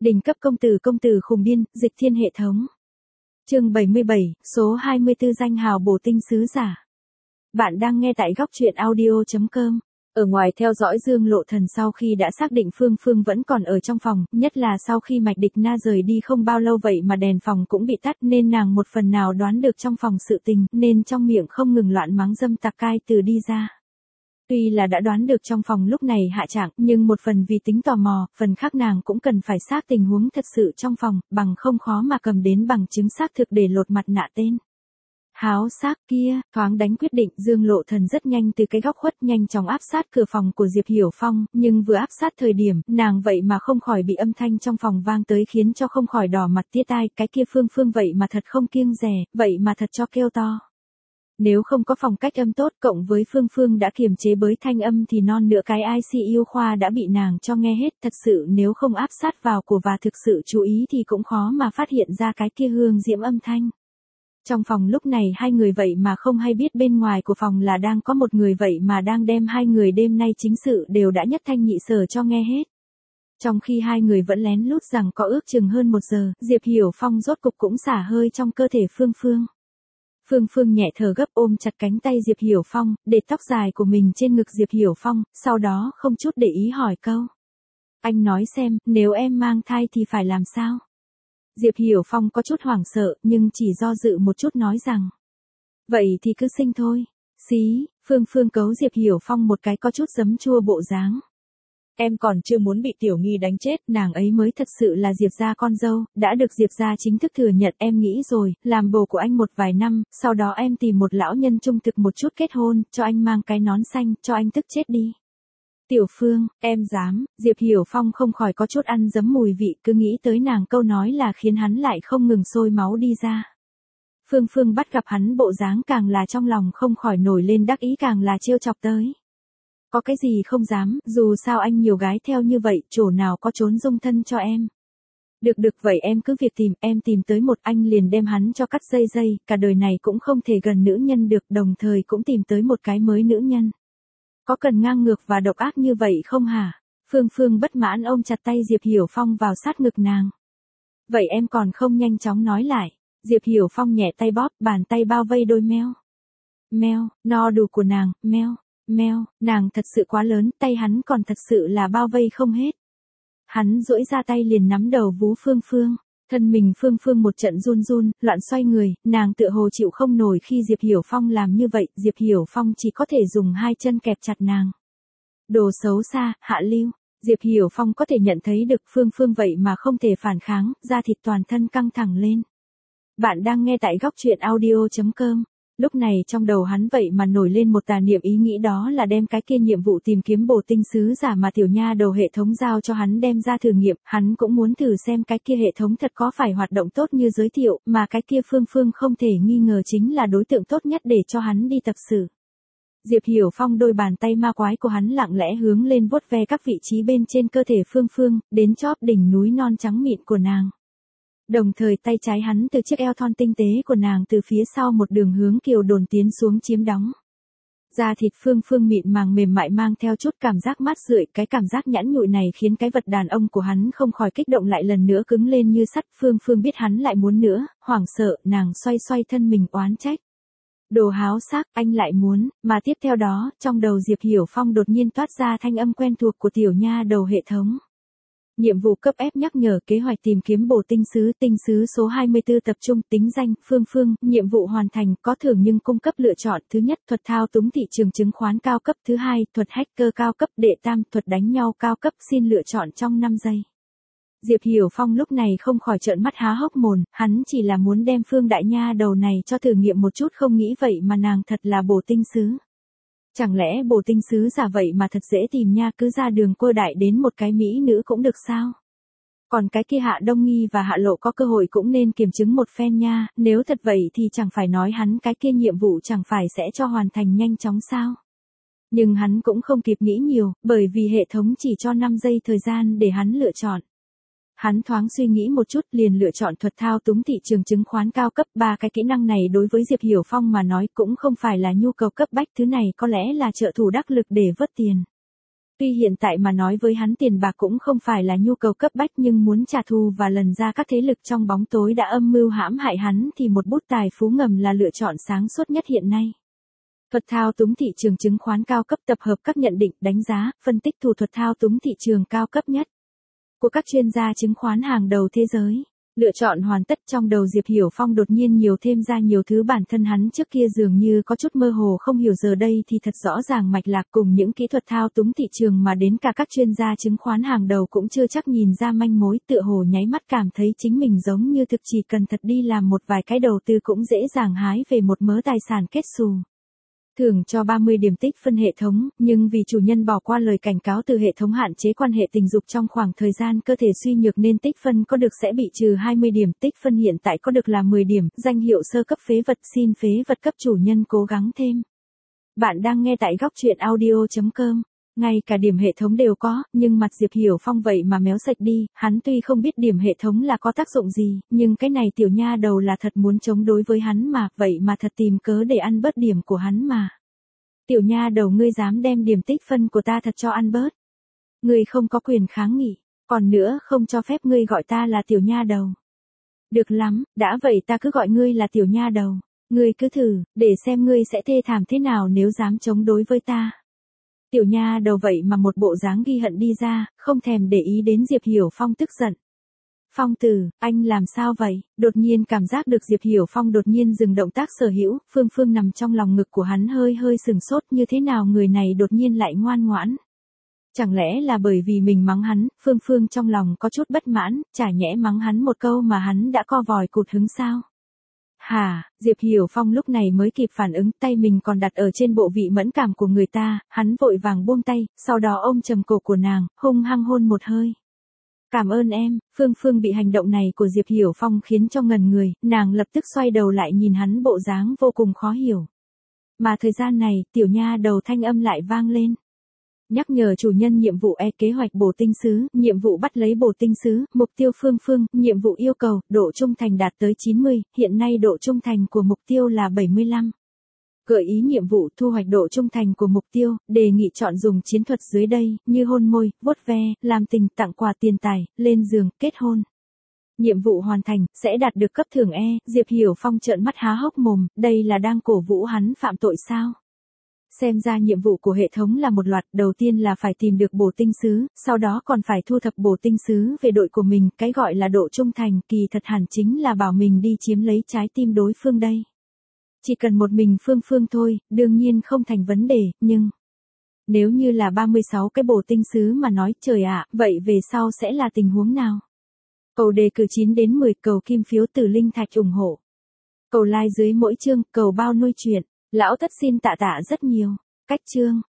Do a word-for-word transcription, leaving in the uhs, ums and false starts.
Đỉnh cấp công tử công tử khùng điên, dịch thiên hệ thống. Chương bảy mươi bảy, số hai mươi tư danh hào bổ tinh sứ giả. Bạn đang nghe tại góc truyện audio chấm com. Ở ngoài theo dõi Dương Lộ Thần sau khi đã xác định Phương Phương vẫn còn ở trong phòng, nhất là sau khi Mạch Địch Na rời đi không bao lâu vậy mà đèn phòng cũng bị tắt nên nàng một phần nào đoán được trong phòng sự tình nên trong miệng không ngừng loạn mắng dâm tặc cai từ đi ra. Tuy là đã đoán được trong phòng lúc này hạ trạng, nhưng một phần vì tính tò mò, phần khác nàng cũng cần phải xác tình huống thật sự trong phòng, bằng không khó mà cầm đến bằng chứng xác thực để lột mặt nạ tên. Háo xác kia, thoáng đánh quyết định, Dương Lộ Thần rất nhanh từ cái góc khuất nhanh chóng áp sát cửa phòng của Diệp Hiểu Phong, nhưng vừa áp sát thời điểm, nàng vậy mà không khỏi bị âm thanh trong phòng vang tới khiến cho không khỏi đỏ mặt tía tai, cái kia Phương Phương vậy mà thật không kiêng dè, vậy mà thật cho kêu to. Nếu không có phòng cách âm tốt cộng với Phương Phương đã kiềm chế bới thanh âm thì non nữa cái i xê u khoa đã bị nàng cho nghe hết, thật sự nếu không áp sát vào của và thực sự chú ý thì cũng khó mà phát hiện ra cái kia hương diễm âm thanh. Trong phòng lúc này hai người vậy mà không hay biết bên ngoài của phòng là đang có một người vậy mà đang đem hai người đêm nay chính sự đều đã nhất thanh nhị sở cho nghe hết. Trong khi hai người vẫn lén lút rằng có ước chừng hơn một giờ, Diệp Hiểu Phong rốt cục cũng xả hơi trong cơ thể Phương Phương. Phương Phương nhẹ thở gấp ôm chặt cánh tay Diệp Hiểu Phong, để tóc dài của mình trên ngực Diệp Hiểu Phong, sau đó không chút để ý hỏi câu. Anh nói xem, nếu em mang thai thì phải làm sao? Diệp Hiểu Phong có chút hoảng sợ, nhưng chỉ do dự một chút nói rằng. Vậy thì cứ sinh thôi. Xí, Phương Phương cấu Diệp Hiểu Phong một cái có chút giấm chua bộ dáng. Em còn chưa muốn bị Tiểu Nghi đánh chết, nàng ấy mới thật sự là Diệp gia con dâu, đã được Diệp gia chính thức thừa nhận, em nghĩ rồi, làm bồ của anh một vài năm, sau đó em tìm một lão nhân trung thực một chút kết hôn, cho anh mang cái nón xanh, cho anh tức chết đi. Tiểu Phương, em dám, Diệp Hiểu Phong không khỏi có chút ăn dấm mùi vị, cứ nghĩ tới nàng câu nói là khiến hắn lại không ngừng sôi máu đi ra. Phương Phương bắt gặp hắn bộ dáng càng là trong lòng không khỏi nổi lên đắc ý càng là trêu chọc tới. Có cái gì không dám, dù sao anh nhiều gái theo như vậy, chỗ nào có trốn dung thân cho em. Được được vậy em cứ việc tìm, em tìm tới một anh liền đem hắn cho cắt dây dây, cả đời này cũng không thể gần nữ nhân được, đồng thời cũng tìm tới một cái mới nữ nhân. Có cần ngang ngược và độc ác như vậy không hả? Phương Phương bất mãn ôm chặt tay Diệp Hiểu Phong vào sát ngực nàng. Vậy em còn không nhanh chóng nói lại. Diệp Hiểu Phong nhẹ tay bóp, bàn tay bao vây đôi meo. Meo, no đủ của nàng, meo. Meo, nàng thật sự quá lớn, tay hắn còn thật sự là bao vây không hết. Hắn duỗi ra tay liền nắm đầu vú Phương Phương, thân mình Phương Phương một trận run run, loạn xoay người, nàng tựa hồ chịu không nổi khi Diệp Hiểu Phong làm như vậy, Diệp Hiểu Phong chỉ có thể dùng hai chân kẹp chặt nàng. Đồ xấu xa, hạ lưu, Diệp Hiểu Phong có thể nhận thấy được Phương Phương vậy mà không thể phản kháng, da thịt toàn thân căng thẳng lên. Bạn đang nghe tại góc truyện audio chấm com. Lúc này trong đầu hắn vậy mà nổi lên một tà niệm ý nghĩ đó là đem cái kia nhiệm vụ tìm kiếm bổ tinh sứ giả mà tiểu nha đầu hệ thống giao cho hắn đem ra thử nghiệm, hắn cũng muốn thử xem cái kia hệ thống thật có phải hoạt động tốt như giới thiệu, mà cái kia Phương Phương không thể nghi ngờ chính là đối tượng tốt nhất để cho hắn đi tập sự. Diệp Hiểu Phong đôi bàn tay ma quái của hắn lặng lẽ hướng lên vuốt ve các vị trí bên trên cơ thể Phương Phương, đến chóp đỉnh núi non trắng mịn của nàng. Đồng thời tay trái hắn từ chiếc eo thon tinh tế của nàng từ phía sau một đường hướng kiều đồn tiến xuống chiếm đóng. Da thịt Phương Phương mịn màng mềm mại mang theo chút cảm giác mát rượi, cái cảm giác nhẵn nhụi này khiến cái vật đàn ông của hắn không khỏi kích động lại lần nữa cứng lên như sắt. Phương Phương biết hắn lại muốn nữa, hoảng sợ, nàng xoay xoay thân mình oán trách. Đồ háo xác, anh lại muốn, mà tiếp theo đó, trong đầu Diệp Hiểu Phong đột nhiên toát ra thanh âm quen thuộc của tiểu nha đầu hệ thống. Nhiệm vụ cấp ép nhắc nhở kế hoạch tìm kiếm bổ tinh sứ, tinh sứ số hai mươi tư tập trung, tính danh, Phương Phương, nhiệm vụ hoàn thành, có thưởng nhưng cung cấp lựa chọn, thứ nhất, thuật thao túng thị trường chứng khoán cao cấp, thứ hai, thuật hacker cao cấp, đệ tam, thuật đánh nhau cao cấp, xin lựa chọn trong năm giây. Diệp Hiểu Phong lúc này không khỏi trợn mắt há hốc mồm, hắn chỉ là muốn đem Phương đại nha đầu này cho thử nghiệm một chút không nghĩ vậy mà nàng thật là bổ tinh sứ. Chẳng lẽ bổ tinh sứ giả vậy mà thật dễ tìm nha, cứ ra đường Quơ Đại đến một cái mỹ nữ cũng được sao? Còn cái kia Hạ Đông Nghi và Hạ Lộ có cơ hội cũng nên kiểm chứng một phen nha, nếu thật vậy thì chẳng phải nói hắn cái kia nhiệm vụ chẳng phải sẽ cho hoàn thành nhanh chóng sao? Nhưng hắn cũng không kịp nghĩ nhiều, bởi vì hệ thống chỉ cho năm giây thời gian để hắn lựa chọn. Hắn thoáng suy nghĩ một chút liền lựa chọn thuật thao túng thị trường chứng khoán cao cấp, ba cái kỹ năng này đối với Diệp Hiểu Phong mà nói cũng không phải là nhu cầu cấp bách, thứ này có lẽ là trợ thủ đắc lực để vớt tiền. Tuy hiện tại mà nói với hắn tiền bạc cũng không phải là nhu cầu cấp bách nhưng muốn trả thù và lần ra các thế lực trong bóng tối đã âm mưu hãm hại hắn thì một bút tài phú ngầm là lựa chọn sáng suốt nhất hiện nay. Thuật thao túng thị trường chứng khoán cao cấp tập hợp các nhận định, đánh giá, phân tích thủ thuật thao túng thị trường cao cấp nhất của các chuyên gia chứng khoán hàng đầu thế giới. Lựa chọn hoàn tất. Trong đầu Diệp Hiểu Phong đột nhiên nhiều thêm ra nhiều thứ bản thân hắn trước kia dường như có chút mơ hồ không hiểu, giờ đây thì thật rõ ràng mạch lạc, cùng những kỹ thuật thao túng thị trường mà đến cả các chuyên gia chứng khoán hàng đầu cũng chưa chắc nhìn ra manh mối, tựa hồ nháy mắt cảm thấy chính mình giống như thực chỉ cần thật đi làm một vài cái đầu tư cũng dễ dàng hái về một mớ tài sản kết xù. Thưởng cho ba mươi điểm tích phân hệ thống, nhưng vì chủ nhân bỏ qua lời cảnh cáo từ hệ thống hạn chế quan hệ tình dục trong khoảng thời gian cơ thể suy nhược nên tích phân có được sẽ bị trừ hai mươi điểm, tích phân hiện tại có được là mười điểm, danh hiệu sơ cấp phế vật, xin phế vật cấp chủ nhân cố gắng thêm. Bạn đang nghe tại góc truyện audio chấm com. Ngay cả điểm hệ thống đều có, nhưng mặt Diệp Hiểu Phong vậy mà méo sạch đi, hắn tuy không biết điểm hệ thống là có tác dụng gì, nhưng cái này tiểu nha đầu là thật muốn chống đối với hắn mà, vậy mà thật tìm cớ để ăn bớt điểm của hắn mà. Tiểu nha đầu, ngươi dám đem điểm tích phân của ta thật cho ăn bớt. Ngươi không có quyền kháng nghị, còn nữa không cho phép ngươi gọi ta là tiểu nha đầu. Được lắm, đã vậy ta cứ gọi ngươi là tiểu nha đầu, ngươi cứ thử, để xem ngươi sẽ thê thảm thế nào nếu dám chống đối với ta. Tiểu nha đầu vậy mà một bộ dáng ghi hận đi ra, không thèm để ý đến Diệp Hiểu Phong tức giận. Phong tử, anh làm sao vậy? Đột nhiên cảm giác được Diệp Hiểu Phong đột nhiên dừng động tác sở hữu, Phương Phương nằm trong lòng ngực của hắn hơi hơi sừng sốt, như thế nào người này đột nhiên lại ngoan ngoãn. Chẳng lẽ là bởi vì mình mắng hắn, Phương Phương trong lòng có chút bất mãn, chả nhẽ mắng hắn một câu mà hắn đã co vòi cụt hứng sao? Hả, Diệp Hiểu Phong lúc này mới kịp phản ứng, tay mình còn đặt ở trên bộ vị mẫn cảm của người ta, hắn vội vàng buông tay, sau đó ôm chầm cổ của nàng, hung hăng hôn một hơi. Cảm ơn em. Phương Phương bị hành động này của Diệp Hiểu Phong khiến cho ngần người, nàng lập tức xoay đầu lại nhìn hắn bộ dáng vô cùng khó hiểu. Mà thời gian này, tiểu nha đầu thanh âm lại vang lên. Nhắc nhở chủ nhân nhiệm vụ E kế hoạch bổ tinh sứ, nhiệm vụ bắt lấy bổ tinh sứ, mục tiêu Phương Phương, nhiệm vụ yêu cầu, độ trung thành đạt tới chín mươi, hiện nay độ trung thành của mục tiêu là bảy mươi lăm. Gợi ý nhiệm vụ thu hoạch độ trung thành của mục tiêu, đề nghị chọn dùng chiến thuật dưới đây, như hôn môi, vuốt ve, làm tình, tặng quà tiền tài, lên giường, kết hôn. Nhiệm vụ hoàn thành, sẽ đạt được cấp thưởng E, Diệp Hiểu Phong trợn mắt há hốc mồm, đây là đang cổ vũ hắn phạm tội sao? Xem ra nhiệm vụ của hệ thống là một loạt, đầu tiên là phải tìm được bổ tinh sứ, sau đó còn phải thu thập bổ tinh sứ về đội của mình, cái gọi là độ trung thành, kỳ thật hẳn chính là bảo mình đi chiếm lấy trái tim đối phương đây. Chỉ cần một mình Phương Phương thôi, đương nhiên không thành vấn đề, nhưng... Nếu như là ba mươi sáu cái bổ tinh sứ mà nói, trời ạ, vậy về sau sẽ là tình huống nào? Cầu đề cử chín đến mười, cầu kim phiếu từ linh thạch ủng hộ. Cầu like dưới mỗi chương, cầu bao nuôi chuyện. Lão thất xin tạ tạ rất nhiều. Cách chương.